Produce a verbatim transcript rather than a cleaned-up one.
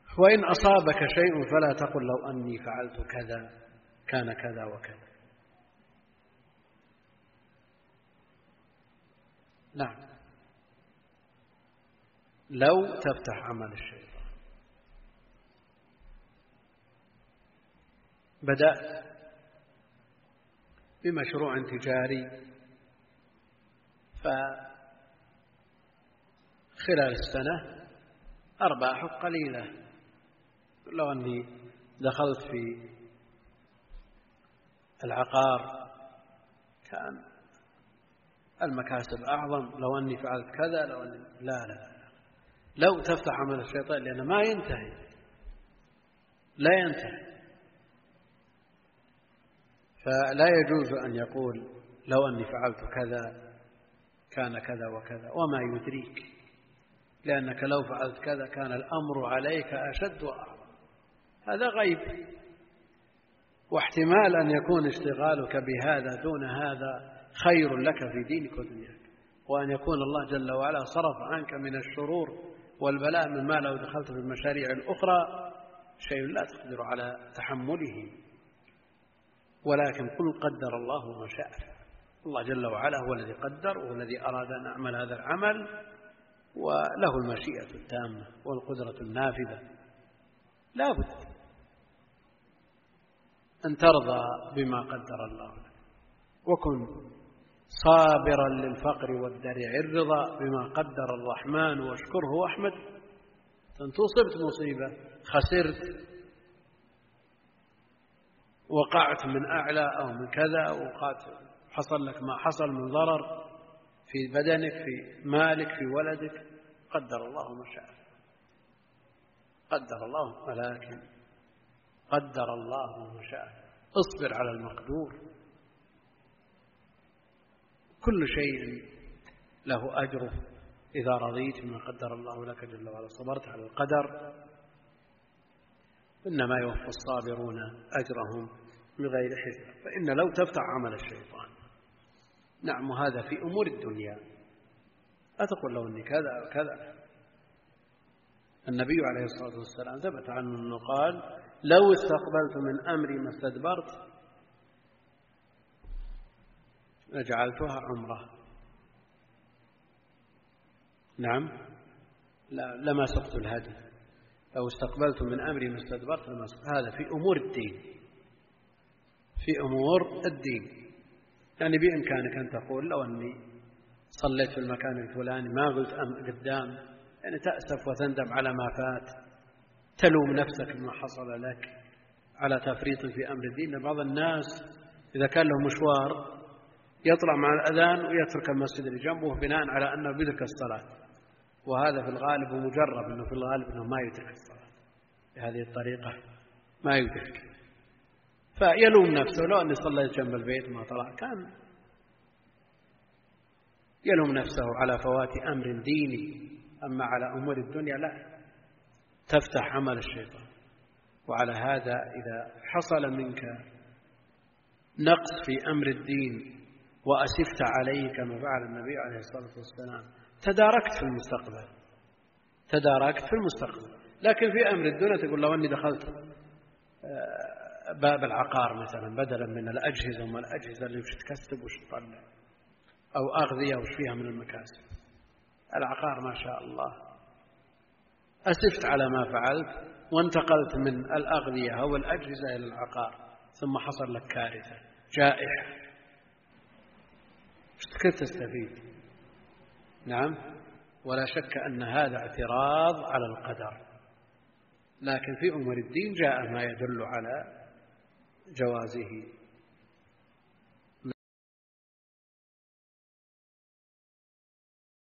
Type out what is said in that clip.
وإن أصابك شيء فلا تقل لو أني فعلت كذا كان كذا وكذا. نعم، لو تفتح عمل الشيطان. بدأت بمشروع تجاري، فخلال السنة أرباحه قليلة. لو أني دخلت في العقار كان المكاسب أعظم، لو أني فعلت كذا، لو أني لا لا لا لو تفتح عمل الشيطان، لأنه ما ينتهي، لا ينتهي. فلا يجوز أن يقول لو أني فعلت كذا كان كذا وكذا، وما يدريك، لأنك لو فعلت كذا كان الأمر عليك أشد وأعظم. هذا غيب، واحتمال أن يكون اشتغالك بهذا دون هذا خير لك في دينك ودنياك، وأن يكون الله جل وعلا صرف عنك من الشرور والبلاء مما لو دخلت في المشاريع الأخرى شيء لا تقدر على تحمله. ولكن قل قدر الله ما شاء. الله جل وعلا هو الذي قدر، وهو الذي أراد أن أعمل هذا العمل، وله المشيئة التامة والقدرة النافذة. لا بد أن ترضى بما قدر الله لك، وكن صابرا للفقر والدرع الرضا بما قدر الرحمن واشكره واحمد. أنت أصبت مصيبة، خسرت، وقعت من أعلى أو من كذا، وقعت حصل لك ما حصل من ضرر في بدنك، في مالك، في ولدك، قدر الله ما شاء. قدر الله، ولكن قدر الله ما شاء. اصبر على المقدور. كل شيء له أجره إذا رضيت بما قدر الله لك جل وعلا، صبرت على القدر. إنما يوفى الصابرون أجرهم بغير حساب. فإن لو تفتح عمل الشيطان. نعم، هذا في أمور الدنيا. لا تقول لو أني كذا وكذا. النبي عليه الصلاة والسلام ثبت عنه أنه قال: لو استقبلت من أمري ما استدبرت لجعلتها عمرة. نعم، لا لما سقت الهدي. لو استقبلت من أمري ما استدبرت لما سقت. هذا في أمور الدين، في أمور الدين. يعني بإمكانك أن تقول لو أني صليت في المكان الفلاني ما قلت أم قدام، يعني تأسف وتندم على ما فات، تلوم نفسك بما حصل لك على تفريط في أمر الدين. بعض الناس إذا كان له مشوار يطلع مع الأذان ويترك المسجد اللي جنبه بناء على أنه بيترك الصلاة، وهذا في الغالب ومجرب أنه في الغالب أنه ما يترك الصلاة بهذه الطريقة، ما يدرك. فيلوم نفسه. لو أني صليت جنب البيت ما طلع، كان يلوم نفسه على فوات أمر ديني. أما على أمور الدنيا لا، تفتح عمل الشيطان. وعلى هذا إذا حصل منك نقص في أمر الدين وأسفت عليه كما فعل النبي عليه الصلاة والسلام، تداركت في المستقبل، تداركت في المستقبل. لكن في أمر الدنيا تقول لو أني دخلت باب العقار مثلا بدلا من الأجهزة وما الأجهزة اللي وش تكسب وش تطلع، أو أغذية وش فيها من المكاسب، العقار ما شاء الله، أسفت على ما فعلت وانتقلت من الأغذية أو الأجهزة إلى العقار، ثم حصل لك كارثة، جائحة، كيف تستفيد؟ نعم، ولا شك أن هذا اعتراض على القدر. لكن في أمور الدين جاء ما يدل على جوازه.